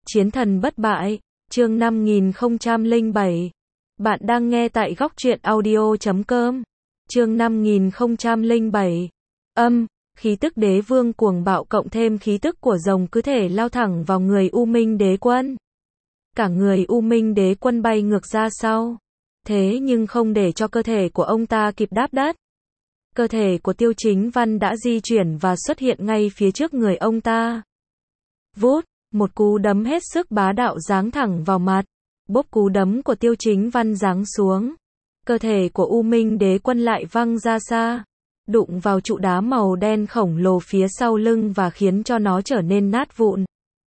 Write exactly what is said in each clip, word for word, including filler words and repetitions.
Chiến thần bất bại, chương năm nghìn không trăm lẻ bảy. Bạn đang nghe tại góc truyện audio chấm com. Chương năm nghìn không trăm lẻ bảy. Âm, khí tức đế vương cuồng bạo cộng thêm khí tức của rồng cứ thể lao thẳng vào người U Minh đế quân. Cả người U Minh đế quân bay ngược ra sau. Thế nhưng không để cho cơ thể của ông ta kịp đáp đất. Cơ thể của Tiêu Chính Văn đã di chuyển và xuất hiện ngay phía trước người ông ta. Vút, một cú đấm hết sức bá đạo giáng thẳng vào mặt. Bốp cú đấm của Tiêu Chính Văn giáng xuống. Cơ thể của U Minh đế quân lại văng ra xa. Đụng vào trụ đá màu đen khổng lồ phía sau lưng và khiến cho nó trở nên nát vụn.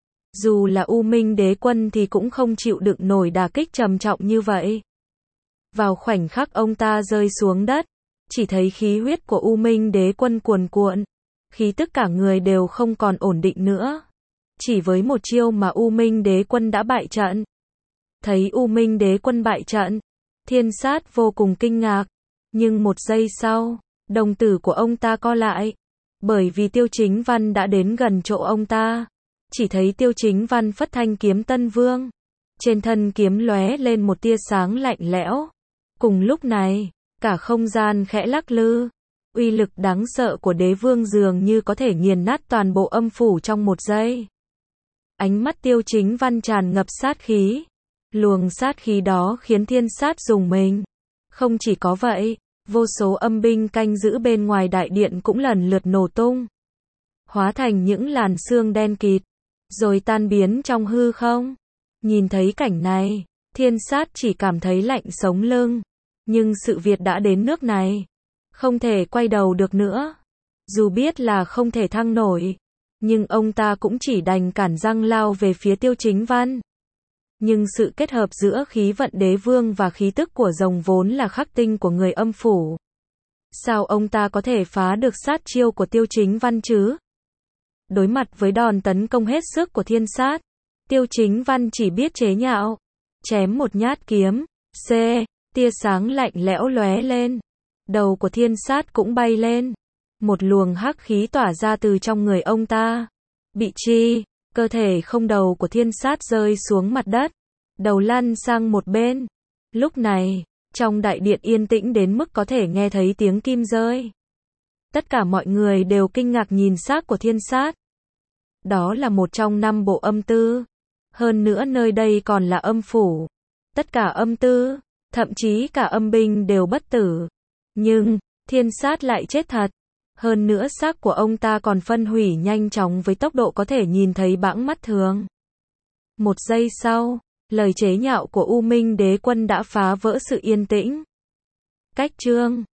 Dù là U Minh đế quân thì cũng không chịu đựng nổi đả kích trầm trọng như vậy. Vào khoảnh khắc ông ta rơi xuống đất, chỉ thấy khí huyết của U Minh đế quân cuồn cuộn. Khí tức cả người đều không còn ổn định nữa. Chỉ với một chiêu mà U Minh đế quân đã bại trận. Thấy U Minh đế quân bại trận, Thiên Sát vô cùng kinh ngạc. Nhưng một giây sau, đồng tử của ông ta co lại. Bởi vì Tiêu Chính Văn đã đến gần chỗ ông ta. Chỉ thấy Tiêu Chính Văn phất thanh kiếm Tân Vương. Trên thân kiếm lóe lên một tia sáng lạnh lẽo. Cùng lúc này, cả không gian khẽ lắc lư. Uy lực đáng sợ của đế vương dường như có thể nghiền nát toàn bộ âm phủ trong một giây. Ánh mắt Tiêu Chính Văn tràn ngập sát khí. Luồng sát khí đó khiến Thiên Sát rùng mình. Không chỉ có vậy, vô số âm binh canh giữ bên ngoài đại điện cũng lần lượt nổ tung. Hóa thành những làn sương đen kịt, rồi tan biến trong hư không. Nhìn thấy cảnh này, Thiên Sát chỉ cảm thấy lạnh sống lưng. Nhưng sự việc đã đến nước này. Không thể quay đầu được nữa. Dù biết là không thể thăng nổi. Nhưng ông ta cũng chỉ đành cản răng lao về phía Tiêu Chính Văn. Nhưng sự kết hợp giữa khí vận đế vương và khí tức của rồng vốn là khắc tinh của người âm phủ. Sao ông ta có thể phá được sát chiêu của Tiêu Chính Văn chứ? Đối mặt với đòn tấn công hết sức của Thiên Sát, Tiêu Chính Văn chỉ biết chế nhạo. Chém một nhát kiếm, C, tia sáng lạnh lẽo lóe lên. Đầu của Thiên Sát cũng bay lên. Một luồng hắc khí tỏa ra từ trong người ông ta. Bị chi, cơ thể không đầu của Thiên Sát rơi xuống mặt đất. Đầu lăn sang một bên. Lúc này, trong đại điện yên tĩnh đến mức có thể nghe thấy tiếng kim rơi. Tất cả mọi người đều kinh ngạc nhìn xác của Thiên Sát. Đó là một trong năm bộ âm tư. Hơn nữa nơi đây còn là âm phủ. Tất cả âm tư, thậm chí cả âm binh đều bất tử. Nhưng, Thiên Sát lại chết thật. Hơn nữa xác của ông ta còn phân hủy nhanh chóng với tốc độ có thể nhìn thấy bãng mắt thường. Một giây sau, lời chế nhạo của U Minh đế quân đã phá vỡ sự yên tĩnh. Cách chương